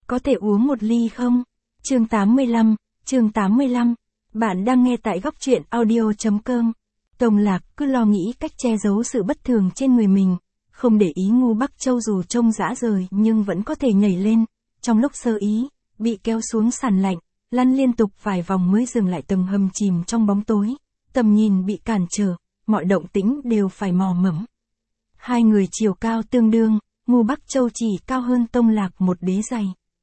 có thể uống một ly không? Chương 85. Bạn đang nghe tại góc truyện audio.com. Tông Lạc cứ lo nghĩ cách che giấu sự bất thường trên người mình, không để ý Ngưu Bắc Châu dù trông rã rời nhưng vẫn có thể nhảy lên. Trong lúc sơ ý, bị kéo xuống sàn lạnh, lăn liên tục vài vòng mới dừng lại tầng hầm chìm trong bóng tối. Tầm nhìn bị cản trở, mọi động tĩnh đều phải mò mẫm. Hai người chiều cao tương đương, Ngưu Bắc Châu chỉ cao hơn Tông Lạc một đế giày.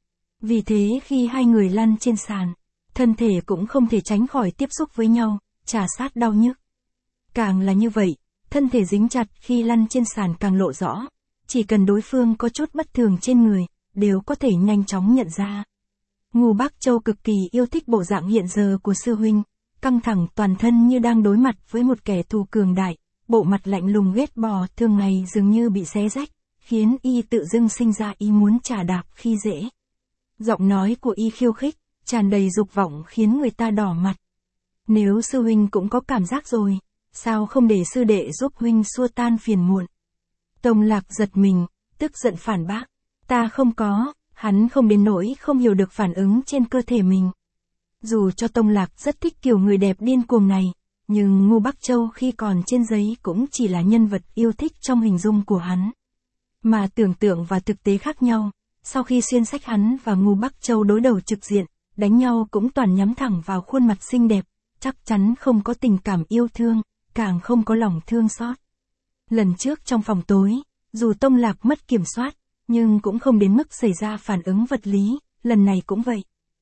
Vì thế khi hai người lăn trên sàn, thân thể cũng không thể tránh khỏi tiếp xúc với nhau, chà sát đau nhức. Càng là như vậy, thân thể dính chặt khi lăn trên sàn càng lộ rõ, chỉ cần đối phương có chút bất thường trên người, đều có thể nhanh chóng nhận ra. Ngưu Bắc Châu cực kỳ yêu thích bộ dạng hiện giờ của sư huynh, căng thẳng toàn thân như đang đối mặt với một kẻ thù cường đại, bộ mặt lạnh lùng ghét bỏ thường ngày dường như bị xé rách, khiến y tự dưng sinh ra ý muốn chà đạp khi dễ. Giọng nói của y khiêu khích, tràn đầy dục vọng khiến người ta đỏ mặt. Nếu sư huynh cũng có cảm giác rồi, sao không để sư đệ giúp huynh xua tan phiền muộn? Tông Lạc giật mình, tức giận phản bác. Ta không có, hắn không đến nỗi không hiểu được phản ứng trên cơ thể mình. Dù cho Tông Lạc rất thích kiểu người đẹp điên cuồng này, nhưng Ngưu Bắc Châu khi còn trên giấy cũng chỉ là nhân vật yêu thích trong hình dung của hắn. Mà tưởng tượng và thực tế khác nhau, sau khi xuyên sách hắn và Ngưu Bắc Châu đối đầu trực diện, đánh nhau cũng toàn nhắm thẳng vào khuôn mặt xinh đẹp, chắc chắn không có tình cảm yêu thương, càng không có lòng thương xót. Lần trước trong phòng tối, dù Tông Lạc mất kiểm soát, nhưng cũng không đến mức xảy ra phản ứng vật lý, lần này cũng vậy.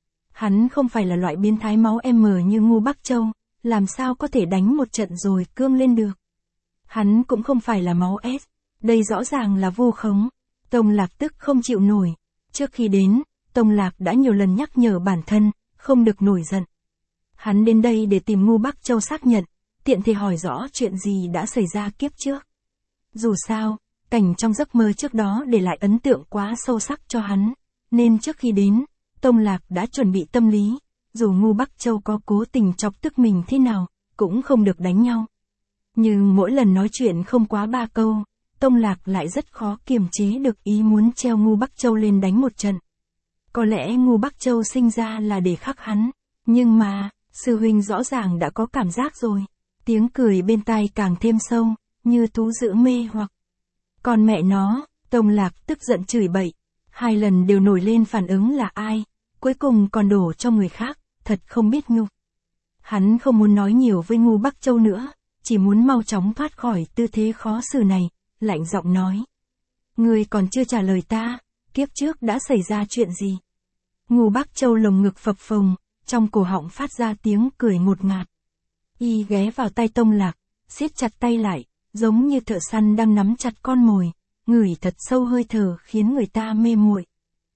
Hắn không phải là loại biến thái máu M như Ngưu Bắc Châu, làm sao có thể đánh một trận rồi cương lên được. Hắn cũng không phải là máu S, đây rõ ràng là vu khống. Tông Lạc tức không chịu nổi. Trước khi đến, Tông Lạc đã nhiều lần nhắc nhở bản thân, không được nổi giận. Hắn đến đây để tìm Ngưu Bắc Châu xác nhận, tiện thể hỏi rõ chuyện gì đã xảy ra kiếp trước. Dù sao, cảnh trong giấc mơ trước đó để lại ấn tượng quá sâu sắc cho hắn, nên trước khi đến, Tông Lạc đã chuẩn bị tâm lý, dù Ngưu Bắc Châu có cố tình chọc tức mình thế nào, cũng không được đánh nhau. Nhưng mỗi lần nói chuyện không quá 3 câu, Tông Lạc lại rất khó kiềm chế được ý muốn treo Ngưu Bắc Châu lên đánh một trận. Có lẽ Ngưu Bắc Châu sinh ra là để khắc hắn, nhưng mà, sư huynh rõ ràng đã có cảm giác rồi. Tiếng cười bên tai càng thêm sâu, như thú dữ mê hoặc. Còn mẹ nó, Tông Lạc tức giận chửi bậy, 2 lần đều nổi lên phản ứng là ai, cuối cùng còn đổ cho người khác, thật không biết nhục. Hắn không muốn nói nhiều với Ngưu Bắc Châu nữa, chỉ muốn mau chóng thoát khỏi tư thế khó xử này, lạnh giọng nói. Ngươi còn chưa trả lời ta, kiếp trước đã xảy ra chuyện gì? Ngưu Bắc Châu lồng ngực phập phồng, trong cổ họng phát ra tiếng cười ngột ngạt. Y ghé vào tay Tông Lạc, siết chặt tay lại, giống như thợ săn đang nắm chặt con mồi, ngửi thật sâu hơi thở khiến người ta mê muội.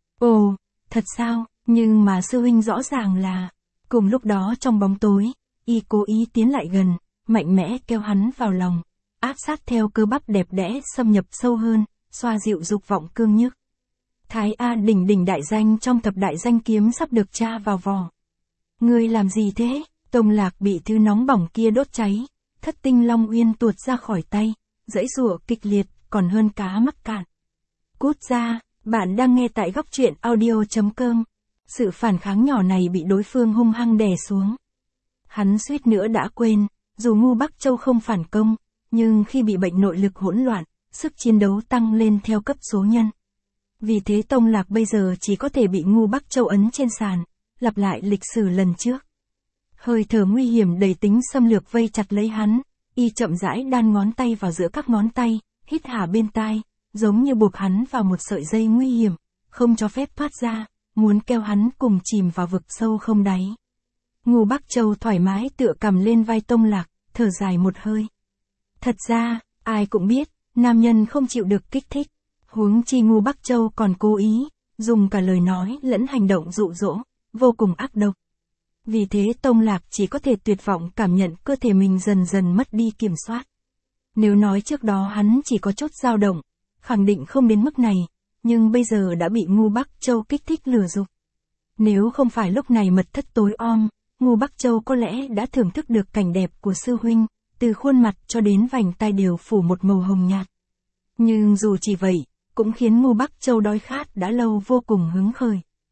Ồ, thật sao, nhưng mà sư huynh rõ ràng là... Cùng lúc đó trong bóng tối, y cố ý tiến lại gần, mạnh mẽ kéo hắn vào lòng, áp sát theo cơ bắp đẹp đẽ xâm nhập sâu hơn, xoa dịu dục vọng cương nhức. Thái A đỉnh đại danh trong thập đại danh kiếm sắp được tra vào vỏ. Ngươi làm gì thế? Tông Lạc bị thứ nóng bỏng kia đốt cháy, Thất Tinh Long Uyên tuột ra khỏi tay, giãy giụa kịch liệt, còn hơn cá mắc cạn. Cút ra, bạn đang nghe tại góc truyện audio.com. Sự phản kháng nhỏ này bị đối phương hung hăng đè xuống. Hắn suýt nữa đã quên, dù Ngưu Bắc Châu không phản công, nhưng khi bị bệnh nội lực hỗn loạn, sức chiến đấu tăng lên theo cấp số nhân. Vì thế Tông Lạc bây giờ chỉ có thể bị Ngưu Bắc Châu ấn trên sàn, lặp lại lịch sử lần trước. Hơi thở nguy hiểm đầy tính xâm lược vây chặt lấy hắn, y chậm rãi đan ngón tay vào giữa các ngón tay, hít hà bên tai, giống như buộc hắn vào một sợi dây nguy hiểm, không cho phép thoát ra, muốn kéo hắn cùng chìm vào vực sâu không đáy. Ngưu Bắc Châu thoải mái tựa cầm lên vai Tông Lạc, thở dài một hơi. Thật ra, ai cũng biết, nam nhân không chịu được kích thích, huống chi Ngưu Bắc Châu còn cố ý, dùng cả lời nói lẫn hành động dụ dỗ, vô cùng ác độc. Vì thế Tông Lạc chỉ có thể tuyệt vọng cảm nhận cơ thể mình dần dần mất đi kiểm soát. Nếu nói trước đó hắn chỉ có chút dao động, khẳng định không đến mức này, nhưng bây giờ đã bị Ngưu Bắc Châu kích thích lừa dục. Nếu không phải lúc này mật thất tối om, Ngưu Bắc Châu có lẽ đã thưởng thức được cảnh đẹp của sư huynh, từ khuôn mặt cho đến vành tai đều phủ một màu hồng nhạt. Nhưng dù chỉ vậy, cũng khiến Ngưu Bắc Châu đói khát đã lâu vô cùng hứng khởi.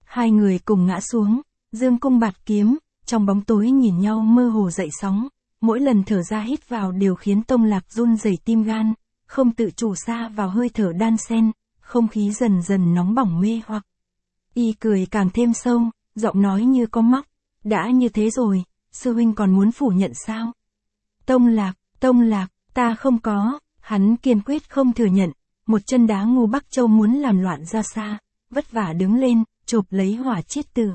Hai người cùng ngã xuống, dương cung bạt kiếm, trong bóng tối nhìn nhau mơ hồ dậy sóng, mỗi lần thở ra hít vào đều khiến Tông Lạc run rẩy tim gan, không tự chủ sa vào hơi thở đan xen, không khí dần dần nóng bỏng mê hoặc. Y cười càng thêm sâu, giọng nói như có móc, đã như thế rồi, sư huynh còn muốn phủ nhận sao? Tông Lạc, ta không có, hắn kiên quyết không thừa nhận, một chân đá Ngô Bắc Châu muốn làm loạn ra xa, vất vả đứng lên, chộp lấy Hỏa Chiết Tử.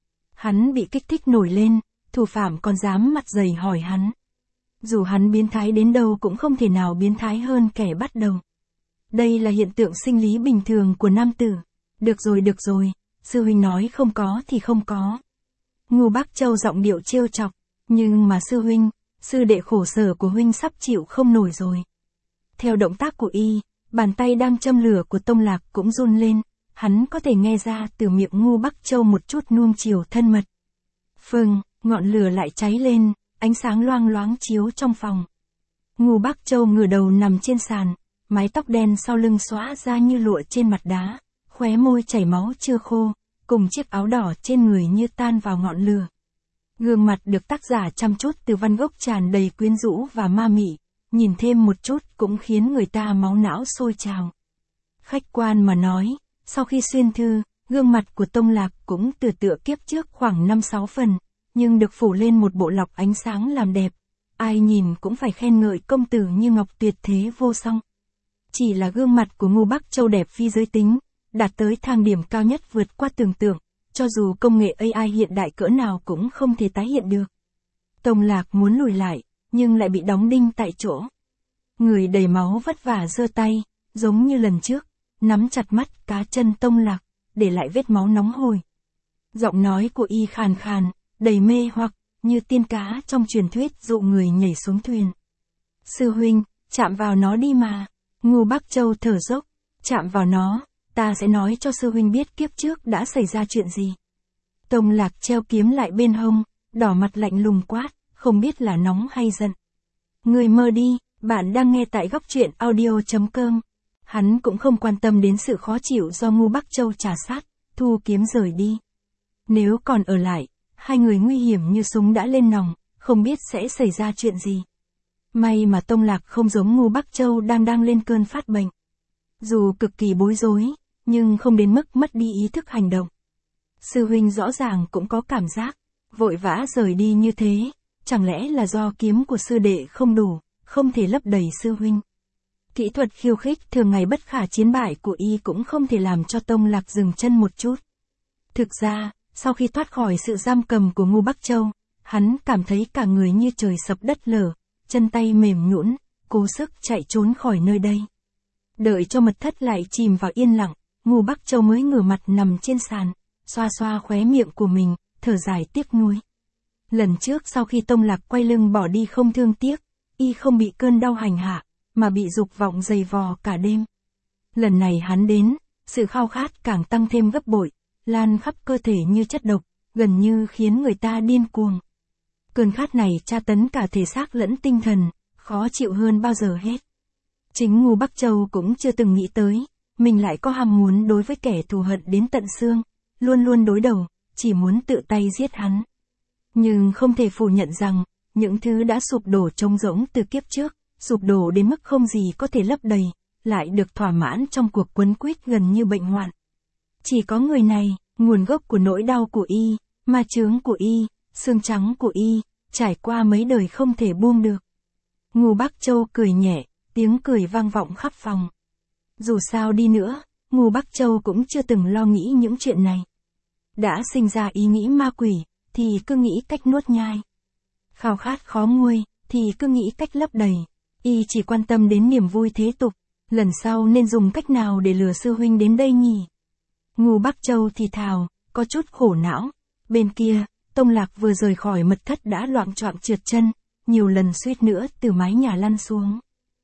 Hắn bị kích thích nổi lên, thủ phạm còn dám mặt dày hỏi hắn. Dù hắn biến thái đến đâu cũng không thể nào biến thái hơn kẻ bắt đầu. Đây là hiện tượng sinh lý bình thường của nam tử. Được rồi, sư huynh nói không có thì không có. Ngô Bắc Châu giọng điệu trêu chọc, nhưng mà sư huynh, sư đệ khổ sở của huynh sắp chịu không nổi rồi. Theo động tác của y, bàn tay đang châm lửa của Tông Lạc cũng run lên, hắn có thể nghe ra từ miệng Ngô Bắc Châu một chút nuông chiều thân mật. Phừng, ngọn lửa lại cháy lên, ánh sáng loang loáng chiếu trong phòng. Ngô Bắc Châu ngửa đầu nằm trên sàn, mái tóc đen sau lưng xõa ra như lụa trên mặt đá, khóe môi chảy máu chưa khô, cùng chiếc áo đỏ trên người như tan vào ngọn lửa. Gương mặt được tác giả chăm chút từ Van Gogh tràn đầy quyến rũ và ma mị, nhìn thêm một chút cũng khiến người ta máu não sôi trào. Khách quan mà nói, sau khi xuyên thư, gương mặt của Tông Lạc cũng từ tựa kiếp trước khoảng 5-6 phần, nhưng được phủ lên một bộ lọc ánh sáng làm đẹp. Ai nhìn cũng phải khen ngợi công tử như ngọc tuyệt thế vô song. Chỉ là gương mặt của Ngô Bắc Châu đẹp phi giới tính, đạt tới thang điểm cao nhất vượt qua tưởng tượng, cho dù công nghệ AI hiện đại cỡ nào cũng không thể tái hiện được. Tông Lạc muốn lùi lại, nhưng lại bị đóng đinh tại chỗ. Người đầy máu vất vả giơ tay, giống như lần trước, nắm chặt mắt cá chân Tông Lạc, để lại vết máu nóng hổi. Giọng nói của y khàn khàn, đầy mê hoặc, như tiên cá trong truyền thuyết dụ người nhảy xuống thuyền. Sư huynh, chạm vào nó đi mà. Ngô Bắc Châu thở dốc, chạm vào nó, ta sẽ nói cho sư huynh biết kiếp trước đã xảy ra chuyện gì. Tông Lạc treo kiếm lại bên hông, đỏ mặt lạnh lùng quát, không biết là nóng hay giận. Người mơ đi, bạn đang nghe tại Góc Truyện Audio.com. Hắn cũng không quan tâm đến sự khó chịu do Ngô Bắc Châu trà sát, thu kiếm rời đi. Nếu còn ở lại, hai người nguy hiểm như súng đã lên nòng, không biết sẽ xảy ra chuyện gì. May mà Tông Lạc không giống Ngô Bắc Châu đang lên cơn phát bệnh. Dù cực kỳ bối rối, nhưng không đến mức mất đi ý thức hành động. Sư huynh rõ ràng cũng có cảm giác, vội vã rời đi như thế, chẳng lẽ là do kiếm của sư đệ không đủ, không thể lấp đầy sư huynh. Kỹ thuật khiêu khích thường ngày bất khả chiến bại của y cũng không thể làm cho Tông Lạc dừng chân một chút. Thực ra, sau khi thoát khỏi sự giam cầm của Ngô Bắc Châu, hắn cảm thấy cả người như trời sập đất lở, chân tay mềm nhũn, cố sức chạy trốn khỏi nơi đây. Đợi cho mật thất lại chìm vào yên lặng, Ngô Bắc Châu mới ngửa mặt nằm trên sàn, xoa xoa khóe miệng của mình, thở dài tiếc nuối. Lần trước sau khi Tông Lạc quay lưng bỏ đi không thương tiếc, y không bị cơn đau hành hạ, mà bị dục vọng dày vò cả đêm. Lần này hắn đến, sự khao khát càng tăng thêm gấp bội, lan khắp cơ thể như chất độc, gần như khiến người ta điên cuồng. Cơn khát này tra tấn cả thể xác lẫn tinh thần, khó chịu hơn bao giờ hết. Chính Ngô Bắc Châu cũng chưa từng nghĩ tới, mình lại có ham muốn đối với kẻ thù hận đến tận xương, luôn luôn đối đầu, chỉ muốn tự tay giết hắn. Nhưng không thể phủ nhận rằng, những thứ đã sụp đổ trống rỗng từ kiếp trước, sụp đổ đến mức không gì có thể lấp đầy, lại được thỏa mãn trong cuộc quấn quýt gần như bệnh hoạn. Chỉ có người này, nguồn gốc của nỗi đau của y, ma chướng của y, xương trắng của y, trải qua mấy đời không thể buông được. Ngô Bắc Châu cười nhẹ, tiếng cười vang vọng khắp phòng. Dù sao đi nữa, Ngô Bắc Châu cũng chưa từng lo nghĩ những chuyện này. Đã sinh ra ý nghĩ ma quỷ, thì cứ nghĩ cách nuốt nhai. Khao khát khó nguôi, thì cứ nghĩ cách lấp đầy. Y chỉ quan tâm đến niềm vui thế tục, lần sau nên dùng cách nào để lừa sư huynh đến đây nhỉ? Ngô Bắc Châu thì thào, có chút khổ não. Bên kia, Tông Lạc vừa rời khỏi mật thất đã loạng choạng trượt chân, nhiều lần suýt nữa từ mái nhà lăn xuống.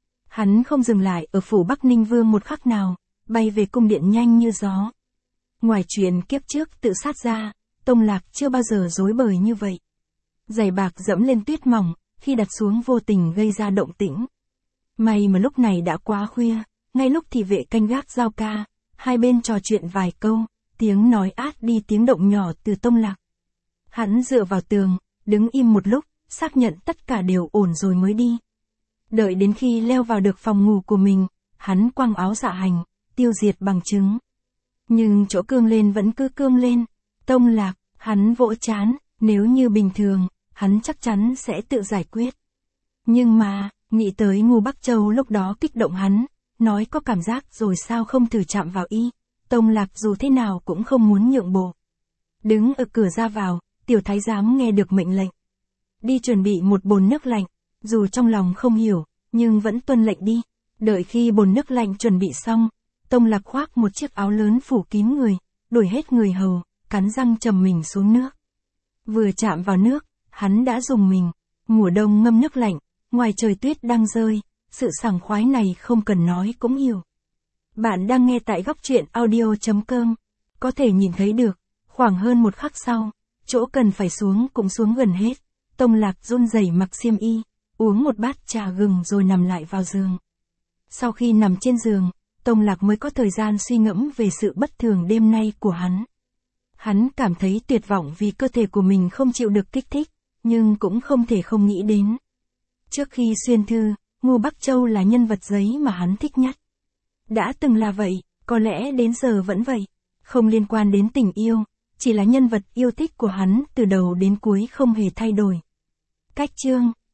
Hắn không dừng lại ở phủ Bắc Ninh Vương một khắc nào, bay về cung điện nhanh như gió. Ngoài chuyện kiếp trước tự sát ra, Tông Lạc chưa bao giờ rối bời như vậy. Giày bạc dẫm lên tuyết mỏng, khi đặt xuống vô tình gây ra động tĩnh. May mà lúc này đã quá khuya, ngay lúc thị vệ canh gác giao ca, hai bên trò chuyện vài câu, Tiếng nói át đi tiếng động nhỏ từ Tông Lạc. Hắn dựa vào tường, đứng im một lúc, xác nhận tất cả đều ổn rồi mới đi. Đợi đến khi leo vào được phòng ngủ của mình, hắn quăng áo dạ hành, tiêu diệt bằng chứng. Nhưng chỗ cương lên vẫn cứ cương lên. Tông Lạc, hắn vỗ trán, nếu như bình thường, hắn chắc chắn sẽ tự giải quyết. Nhưng mà, nghĩ tới Ngô Bắc Châu lúc đó kích động hắn, nói có cảm giác rồi sao không thử chạm vào y. Tông Lạc dù thế nào cũng không muốn nhượng bộ. Đứng ở cửa ra vào, tiểu thái giám nghe được mệnh lệnh. Đi chuẩn bị một bồn nước lạnh, dù trong lòng không hiểu, nhưng vẫn tuân lệnh đi. Đợi khi bồn nước lạnh chuẩn bị xong, Tông Lạc khoác một chiếc áo lớn phủ kín người, đuổi hết người hầu, cắn răng trầm mình xuống nước. Vừa chạm vào nước, hắn đã rùng mình. Mùa đông ngâm nước lạnh, ngoài trời tuyết đang rơi, sự sảng khoái này không cần nói cũng hiểu. Bạn đang nghe tại góc truyện audio.com. Có thể nhìn thấy được, khoảng hơn một khắc sau, chỗ cần phải xuống cũng xuống gần hết. Tông Lạc run rẩy mặc xiêm y, uống một bát trà gừng rồi nằm lại vào giường. Sau khi nằm trên giường, Tông Lạc mới có thời gian suy ngẫm về sự bất thường đêm nay của hắn. Hắn cảm thấy tuyệt vọng vì cơ thể của mình không chịu được kích thích, nhưng cũng không thể không nghĩ đến. Trước khi xuyên thư, Ngô Bắc Châu là nhân vật giấy mà hắn thích nhất. Đã từng là vậy, có lẽ đến giờ vẫn vậy. Không liên quan đến tình yêu, chỉ là nhân vật yêu thích của hắn từ đầu đến cuối không hề thay đổi. Cách chương